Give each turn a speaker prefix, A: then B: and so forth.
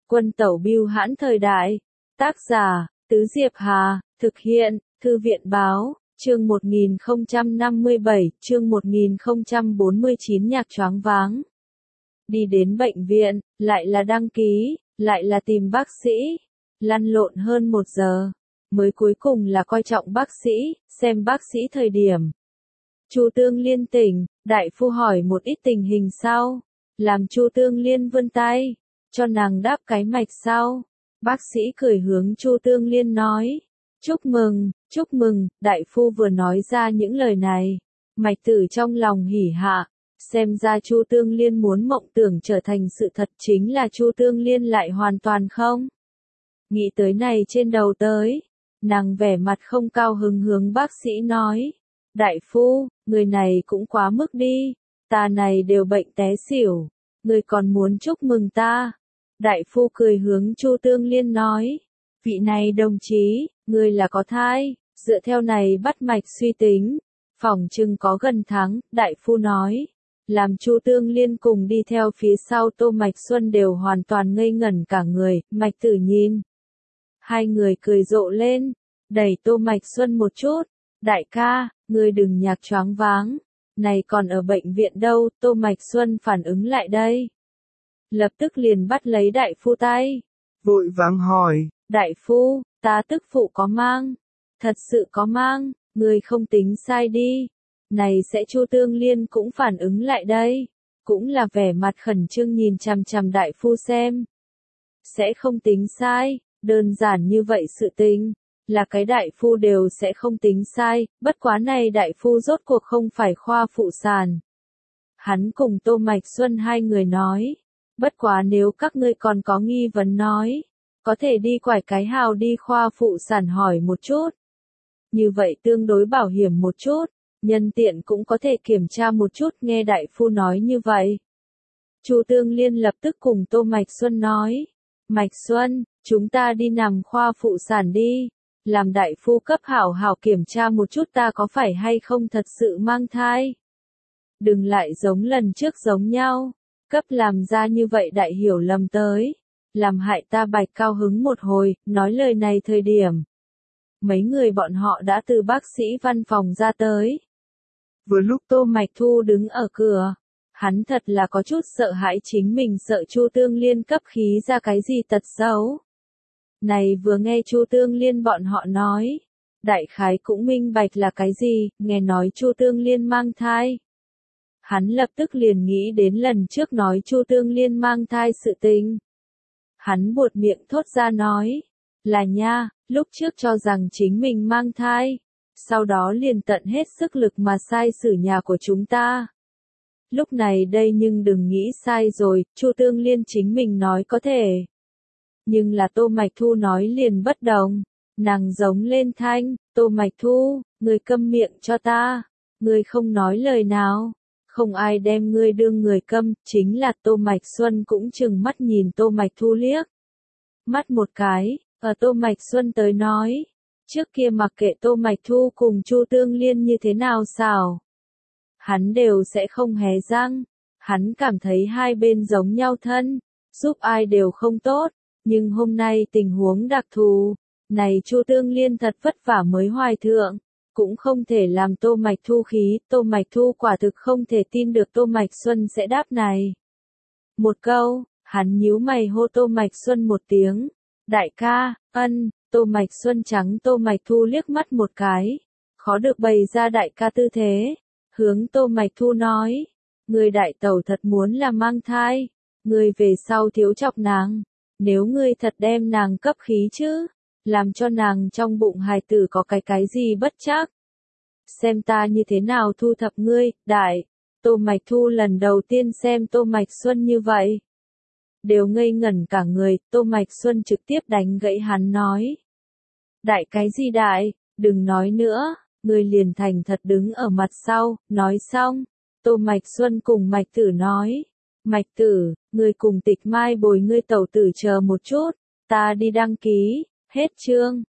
A: Quân tẩu bưu hãn thời đại. Tác giả, Tứ Diệp Hà, thực hiện, Thư viện báo, chương 1057, chương 1049 nhạc choáng váng. Đi đến bệnh viện, lại là đăng ký, lại là tìm bác sĩ, lăn lộn hơn 1 giờ, mới cuối cùng là coi trọng bác sĩ, xem bác sĩ thời điểm. Chu Tương Liên tỉnh, đại phu hỏi một ít tình hình sau, làm Chu Tương Liên vươn tay, cho nàng đáp cái mạch sau. Bác sĩ cười hướng Chu Tương Liên nói, chúc mừng, đại phu vừa nói ra những lời này. Mạch Tử trong lòng hỉ hạ, xem ra Chu Tương Liên muốn mộng tưởng trở thành sự thật, chính là Chu Tương Liên lại hoàn toàn không. Nghĩ tới này trên đầu tới, nàng vẻ mặt không cao hứng hướng bác sĩ nói, đại phu, người này cũng quá mức đi, ta này đều bệnh té xỉu, người còn muốn chúc mừng ta. Đại phu cười hướng Chu Tương Liên nói, vị này đồng chí, người là có thai, dựa theo này bắt mạch suy tính, phỏng chừng có gần tháng, đại phu nói. Làm Chu Tương Liên cùng đi theo phía sau Tô Mạch Xuân đều hoàn toàn ngây ngẩn cả người, Mạch Tử nhìn. Hai người cười rộ lên, đẩy Tô Mạch Xuân một chút, đại ca, ngươi đừng nhạc choáng váng, này còn ở bệnh viện đâu, Tô Mạch Xuân phản ứng lại đây. Lập tức liền bắt lấy đại phu tay.
B: Vội vàng hỏi.
A: Đại phu, ta tức phụ có mang. Thật sự có mang, người không tính sai đi. Này sẽ Chu Tương Liên cũng phản ứng lại đây. Cũng là vẻ mặt khẩn trương nhìn chằm chằm đại phu xem. Sẽ không tính sai, đơn giản như vậy sự tình. Là cái đại phu đều sẽ không tính sai, bất quá này đại phu rốt cuộc không phải khoa phụ sản. Hắn cùng Tô Mạch Xuân hai người nói. Bất quá nếu các ngươi còn có nghi vấn nói, có thể đi quải cái hào đi khoa phụ sản hỏi một chút. Như vậy tương đối bảo hiểm một chút, nhân tiện cũng có thể kiểm tra một chút nghe đại phu nói như vậy. Chu Tương Liên lập tức cùng Tô Mạch Xuân nói, Mạch Xuân, chúng ta đi nằm khoa phụ sản đi, làm đại phu cấp hảo hảo kiểm tra một chút ta có phải hay không thật sự mang thai. Đừng lại giống lần trước giống nhau. Cấp làm ra như vậy đại hiểu lầm tới, làm hại ta Bạch cao hứng một hồi, nói lời này thời điểm. Mấy người bọn họ đã từ bác sĩ văn phòng ra tới. Vừa lúc Tô Mạch Thu đứng ở cửa, hắn thật là có chút sợ hãi chính mình sợ Chu Tương Liên cấp khí ra cái gì tật xấu. Này vừa nghe Chu Tương Liên bọn họ nói, đại khái cũng minh bạch là cái gì, nghe nói Chu Tương Liên mang thai. Hắn lập tức liền nghĩ đến lần trước nói Chu Tương Liên mang thai sự tình. Hắn buột miệng thốt ra nói, là nha, lúc trước cho rằng chính mình mang thai, sau đó liền tận hết sức lực mà sai xử nhà của chúng ta. Lúc này đây nhưng đừng nghĩ sai rồi, Chu Tương Liên chính mình nói có thể. Nhưng là Tô Mạch Thu nói liền bất đồng, nàng giống lên thanh, Tô Mạch Thu, người câm miệng cho ta, người không nói lời nào. Không ai đem ngươi đương người câm, chính là Tô Mạch Xuân cũng chừng mắt nhìn Tô Mạch Thu liếc. Mắt một cái, Tô Mạch Xuân tới nói, trước kia mặc kệ Tô Mạch Thu cùng Chu Tương Liên như thế nào xảo. Hắn đều sẽ không hé răng, hắn cảm thấy hai bên giống nhau thân, giúp ai đều không tốt, nhưng hôm nay tình huống đặc thù, này Chu Tương Liên thật vất vả mới hoài thượng. Cũng không thể làm Tô Mạch Thu khí, Tô Mạch Thu quả thực không thể tin được Tô Mạch Xuân sẽ đáp này. Một câu, hắn nhíu mày hô Tô Mạch Xuân một tiếng, đại ca, Tô Mạch Xuân trắng Tô Mạch Thu liếc mắt một cái, khó được bày ra đại ca tư thế, hướng Tô Mạch Thu nói, người đại tẩu thật muốn là mang thai, người về sau thiếu chọc nàng, nếu ngươi thật đem nàng cấp khí chứ. Làm cho nàng trong bụng hài tử có cái gì bất chắc. Xem ta như thế nào thu thập ngươi, đại. Tô Mạch Thu lần đầu tiên xem Tô Mạch Xuân như vậy. Đều ngây ngẩn cả người, Tô Mạch Xuân trực tiếp đánh gãy hắn nói. Đại cái gì đại, đừng nói nữa, ngươi liền thành thật đứng ở mặt sau, nói xong. Tô Mạch Xuân cùng Mạch Tử nói. Mạch Tử, ngươi cùng Tịch Mai bồi ngươi tẩu tử chờ một chút, ta đi đăng ký. Hết chương.